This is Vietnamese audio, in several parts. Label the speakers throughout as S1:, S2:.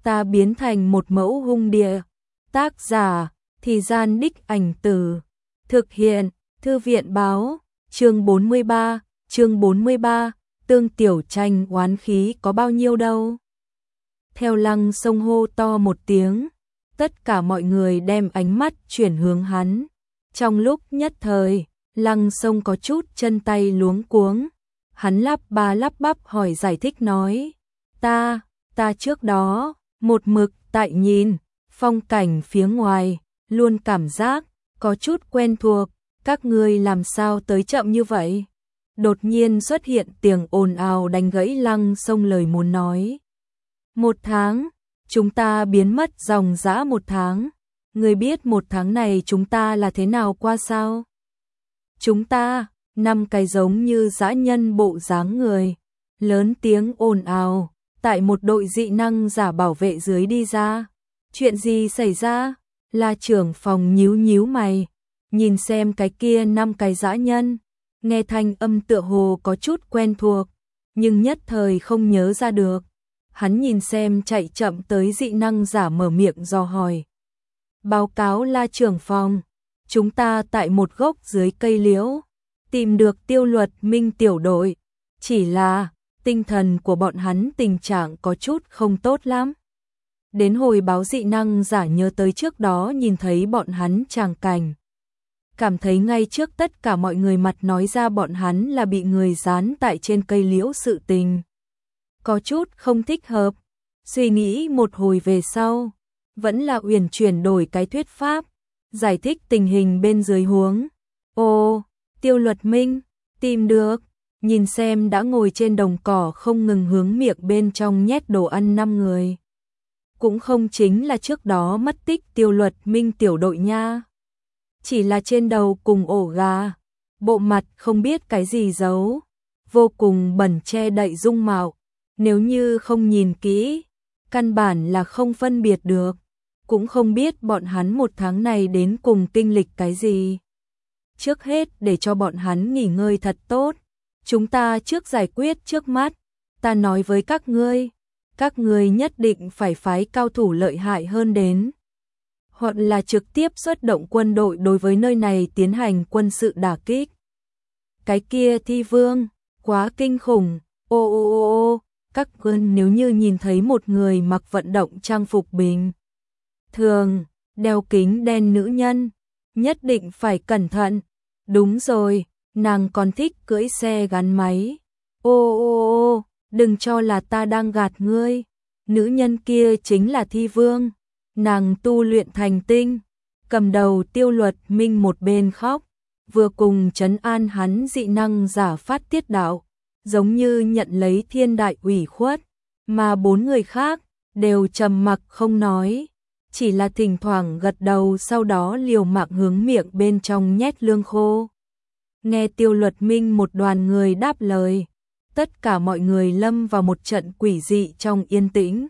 S1: ta biến thành một mẫu hung địa. Tác giả, Thì Gian Đích Ảnh Từ. Thực hiện, Thư viện báo, chương 43, Tương Tiểu Tranh oán khí có bao nhiêu đâu. Theo Lăng Sông hô to một tiếng, tất cả mọi người đem ánh mắt chuyển hướng hắn. Trong lúc nhất thời, Lăng Sông có chút chân tay luống cuống. Hắn lắp ba lắp bắp hỏi giải thích nói, ta trước đó, một mực tại nhìn, phong cảnh phía ngoài, luôn cảm giác, có chút quen thuộc, các ngươi làm sao tới chậm như vậy? Đột nhiên xuất hiện tiếng ồn ào đánh gãy Lăng Sông lời muốn nói. 1 tháng, chúng ta biến mất dòng dã 1 tháng, ngươi biết 1 tháng này chúng ta là thế nào qua sao? Chúng ta, 5 cái giống như dã nhân bộ dáng người, lớn tiếng ồn ào, tại một đội dị năng giả bảo vệ dưới đi ra. Chuyện gì xảy ra? La trưởng phòng nhíu mày, nhìn xem cái kia 5 cái dã nhân, nghe thanh âm tựa hồ có chút quen thuộc, nhưng nhất thời không nhớ ra được. Hắn nhìn xem chạy chậm tới dị năng giả mở miệng dò hỏi. Báo cáo La trưởng phòng, chúng ta tại một gốc dưới cây liễu, tìm được Tiêu Luật Minh tiểu đội, chỉ là tinh thần của bọn hắn tình trạng có chút không tốt lắm. Đến hồi báo dị năng giả nhớ tới trước đó nhìn thấy bọn hắn tràng cảnh. Cảm thấy ngay trước tất cả mọi người mặt nói ra bọn hắn là bị người dán tại trên cây liễu sự tình. Có chút không thích hợp, suy nghĩ một hồi về sau, vẫn là uyển chuyển đổi cái thuyết pháp, giải thích tình hình bên dưới huống. Ồ, Tiêu Luật Minh, tìm được, nhìn xem đã ngồi trên đồng cỏ không ngừng hướng miệng bên trong nhét đồ ăn 5 người. Cũng không chính là trước đó mất tích Tiêu Luật Minh tiểu đội nha. Chỉ là trên đầu cùng ổ gà, bộ mặt không biết cái gì giấu, vô cùng bẩn che đậy dung mạo, nếu như không nhìn kỹ, căn bản là không phân biệt được, cũng không biết bọn hắn 1 tháng này đến cùng kinh lịch cái gì. Trước hết để cho bọn hắn nghỉ ngơi thật tốt, chúng ta trước giải quyết trước mắt, ta nói với các ngươi nhất định phải phái cao thủ lợi hại hơn đến, hoặc là trực tiếp xuất động quân đội đối với nơi này tiến hành quân sự đả kích. Cái kia Thi Vương, quá kinh khủng, ô, các ngươi nếu như nhìn thấy một người mặc vận động trang phục bình thường, đeo kính đen nữ nhân, nhất định phải cẩn thận. Đúng rồi, nàng còn thích cưỡi xe gắn máy. Ô, đừng cho là ta đang gạt ngươi. Nữ nhân kia chính là Thi Vương. Nàng tu luyện thành tinh. Cầm đầu Tiêu Luật Minh một bên khóc, vừa cùng trấn an hắn dị năng giả phát tiết đạo, giống như nhận lấy thiên đại ủy khuất, mà 4 người khác đều trầm mặc không nói, chỉ là thỉnh thoảng gật đầu sau đó liều mạng hướng miệng bên trong nhét lương khô. Nghe Tiêu Luật Minh một đoàn người đáp lời, tất cả mọi người lâm vào một trận quỷ dị trong yên tĩnh.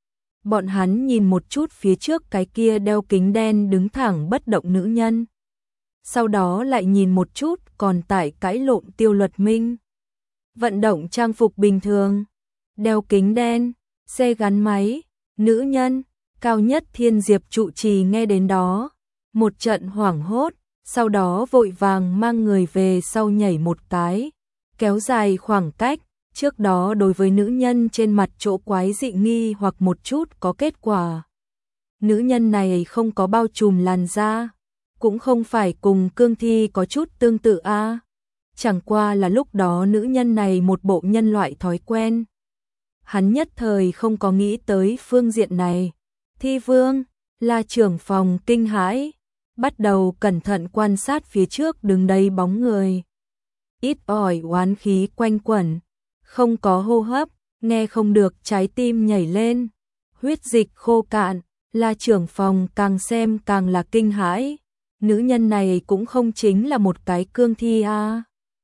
S1: Bọn hắn nhìn một chút phía trước cái kia đeo kính đen đứng thẳng bất động nữ nhân. Sau đó lại nhìn một chút còn tại cãi lộn Tiêu Luật Minh. Vận động trang phục bình thường, đeo kính đen, xe gắn máy, nữ nhân, Cao Nhất Thiên Diệp trụ trì nghe đến đó, một trận hoảng hốt, sau đó vội vàng mang người về sau nhảy một cái, kéo dài khoảng cách, trước đó đối với nữ nhân trên mặt chỗ quái dị nghi hoặc một chút có kết quả. Nữ nhân này không có bao trùm làn da, cũng không phải cùng cương thi có chút tương tự a. Chẳng qua là lúc đó nữ nhân này một bộ nhân loại thói quen. Hắn nhất thời không có nghĩ tới phương diện này. Thi Vương, là trưởng phòng kinh hãi, bắt đầu cẩn thận quan sát phía trước đứng đây bóng người. Ít ỏi oán khí quanh quẩn, không có hô hấp, nghe không được trái tim nhảy lên, huyết dịch khô cạn, là trưởng phòng càng xem càng là kinh hãi. Nữ nhân này cũng không chính là một cái cương thi a.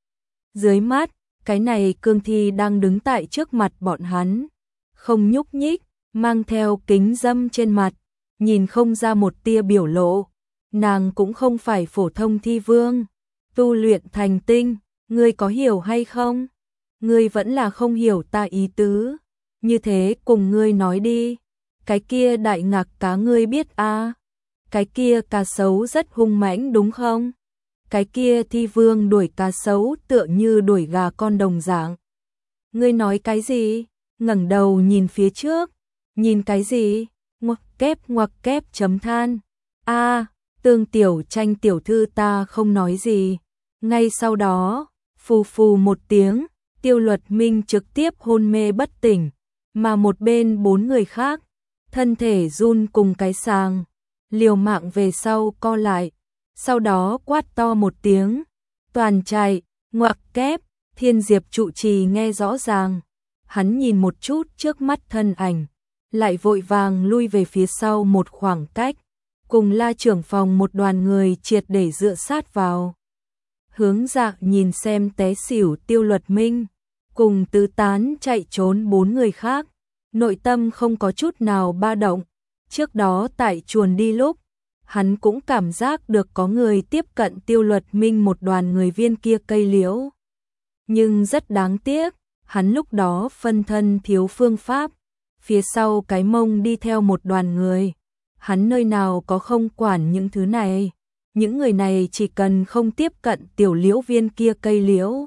S1: Dưới mắt, cái này cương thi đang đứng tại trước mặt bọn hắn, không nhúc nhích, mang theo kính dâm trên mặt, nhìn không ra một tia biểu lộ. Nàng cũng không phải phổ thông thi vương, tu luyện thành tinh, ngươi có hiểu hay không? Ngươi vẫn là không hiểu ta ý tứ, như thế cùng ngươi nói đi. Cái kia đại ngạc cá ngươi biết a? Cái kia cá sấu rất hung mãnh đúng không? Cái kia thi vương đuổi cá sấu tựa như đuổi gà con đồng dạng. Ngươi nói cái gì? Ngẩng đầu nhìn phía trước. Nhìn cái gì? Ngoặc kép chấm than. A, Tương Tiểu Tranh tiểu thư ta không nói gì. Ngay sau đó, phù phù một tiếng, Tiêu Luật Minh trực tiếp hôn mê bất tỉnh, mà một bên 4 người khác, thân thể run cùng cái sàng, liều mạng về sau co lại, sau đó quát to một tiếng, toàn chạy, ngoặc kép, Thiên Diệp trụ trì nghe rõ ràng, hắn nhìn một chút trước mắt thân ảnh, lại vội vàng lui về phía sau một khoảng cách, cùng La trưởng phòng một đoàn người triệt để dựa sát vào. Hướng Dạ nhìn xem té xỉu Tiêu Luật Minh, cùng tứ tán chạy trốn 4 người khác, nội tâm không có chút nào ba động. Trước đó tại chuồn đi lúc, hắn cũng cảm giác được có người tiếp cận Tiêu Luật Minh một đoàn người viên kia cây liễu. Nhưng rất đáng tiếc, hắn lúc đó phân thân thiếu phương pháp, phía sau cái mông đi theo một đoàn người. Hắn nơi nào có không quản những thứ này, những người này chỉ cần không tiếp cận tiểu liễu viên kia cây liễu.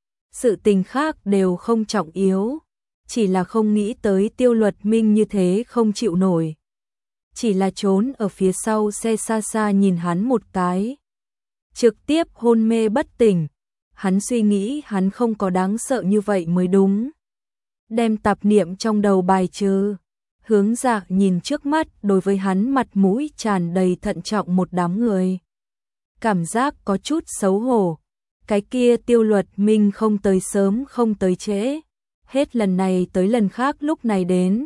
S1: Sự tình khác đều không trọng yếu, chỉ là không nghĩ tới Tiêu Luật Minh như thế không chịu nổi. Chỉ là trốn ở phía sau xe xa xa nhìn hắn một cái. Trực tiếp hôn mê bất tỉnh, hắn suy nghĩ hắn không có đáng sợ như vậy mới đúng. Đem tạp niệm trong đầu bài trừ. Hướng Dạ nhìn trước mắt đối với hắn mặt mũi tràn đầy thận trọng một đám người. Cảm giác có chút xấu hổ. Cái kia Tiêu Luật Minh không tới sớm không tới trễ. Hết lần này tới lần khác lúc này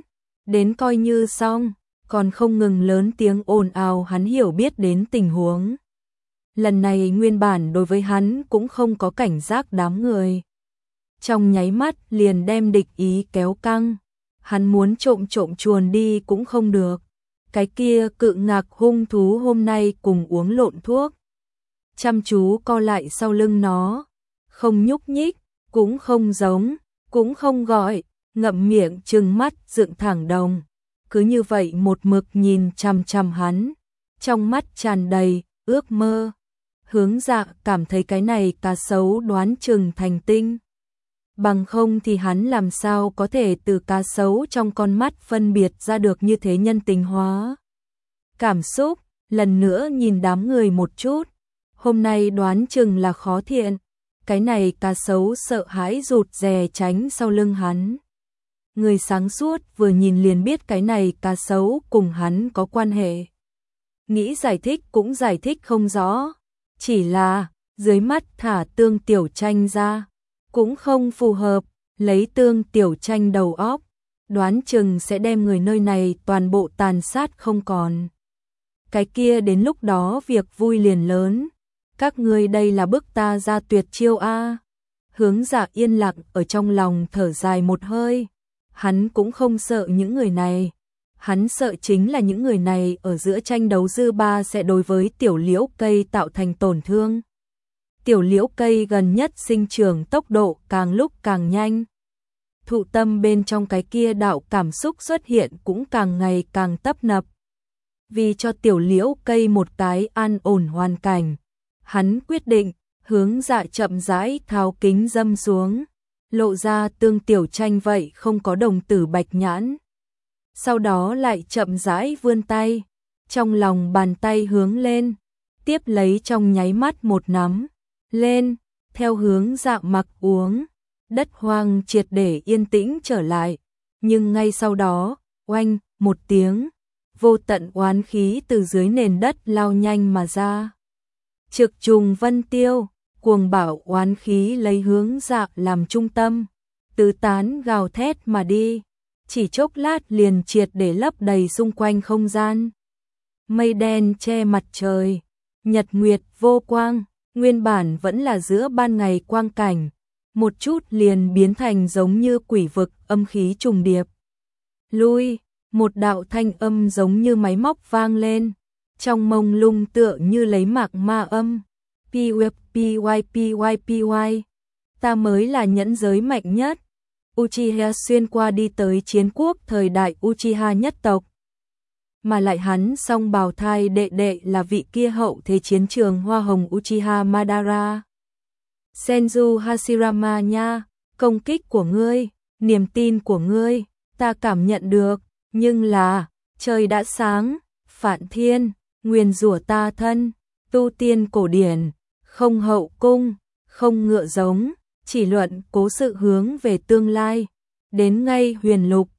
S1: đến coi như xong, còn không ngừng lớn tiếng ồn ào hắn hiểu biết đến tình huống. Lần này nguyên bản đối với hắn cũng không có cảnh giác đám người. Trong nháy mắt liền đem địch ý kéo căng. Hắn muốn trộm chuồn đi cũng không được. Cái kia cự ngạc hung thú hôm nay cùng uống lộn thuốc. Chăm chú co lại sau lưng nó. Không nhúc nhích, cũng không giống, cũng không gọi, ngậm miệng trừng mắt dựng thẳng đồng. Cứ như vậy một mực nhìn chằm chằm hắn. Trong mắt tràn đầy, ước mơ. Hướng Dạ cảm thấy cái này cá sấu đoán chừng thành tinh. Bằng không thì hắn làm sao có thể từ cá sấu trong con mắt phân biệt ra được như thế nhân tình hóa. Cảm xúc, lần nữa nhìn đám người một chút. Hôm nay đoán chừng là khó thiện. Cái này cá sấu sợ hãi rụt rè tránh sau lưng hắn. Người sáng suốt vừa nhìn liền biết cái này cá sấu cùng hắn có quan hệ. Nghĩ giải thích cũng giải thích không rõ. Chỉ là, dưới mắt thả Tương Tiểu Tranh ra. Cũng không phù hợp, lấy Tương Tiểu Tranh đầu óc, đoán chừng sẽ đem người nơi này toàn bộ tàn sát không còn. Cái kia đến lúc đó việc vui liền lớn, các ngươi đây là bức ta ra tuyệt chiêu a. Hướng Dạ yên lặng ở trong lòng thở dài một hơi, hắn cũng không sợ những người này, hắn sợ chính là những người này ở giữa tranh đấu dư ba sẽ đối với tiểu liễu cây tạo thành tổn thương. Tiểu liễu cây gần nhất sinh trưởng tốc độ càng lúc càng nhanh. Thụ tâm bên trong cái kia đạo cảm xúc xuất hiện cũng càng ngày càng tấp nập. Vì cho tiểu liễu cây một cái an ổn hoàn cảnh, hắn quyết định Hướng Dạ chậm rãi tháo kính dâm xuống, lộ ra Tương Tiểu Tranh vậy không có đồng tử bạch nhãn. Sau đó lại chậm rãi vươn tay, trong lòng bàn tay hướng lên, tiếp lấy trong nháy mắt một nắm lên, theo Hướng Dạ mặc uống, đất hoang triệt để yên tĩnh trở lại, nhưng ngay sau đó, oanh, một tiếng, vô tận oán khí từ dưới nền đất lao nhanh mà ra. Trực trùng vân tiêu, cuồng bạo oán khí lấy Hướng Dạ làm trung tâm, tứ tán gào thét mà đi, chỉ chốc lát liền triệt để lấp đầy xung quanh không gian. Mây đen che mặt trời, nhật nguyệt vô quang. Nguyên bản vẫn là giữa ban ngày quang cảnh, một chút liền biến thành giống như quỷ vực âm khí trùng điệp. Lui, một đạo thanh âm giống như máy móc vang lên, trong mông lung tựa như lấy mạc ma âm. PY, ta mới là nhẫn giới mạnh nhất. Uchiha xuyên qua đi tới chiến quốc thời đại Uchiha nhất tộc, mà lại hắn song bào thai đệ đệ là vị kia hậu thế chiến trường hoa hồng Uchiha Madara. Senju Hashirama nha, công kích của ngươi, niềm tin của ngươi, ta cảm nhận được, nhưng là, trời đã sáng, Phạn Thiên, nguyền rủa ta thân, tu tiên cổ điển, không hậu cung, không ngựa giống, chỉ luận cố sự hướng về tương lai, đến ngay huyền lục,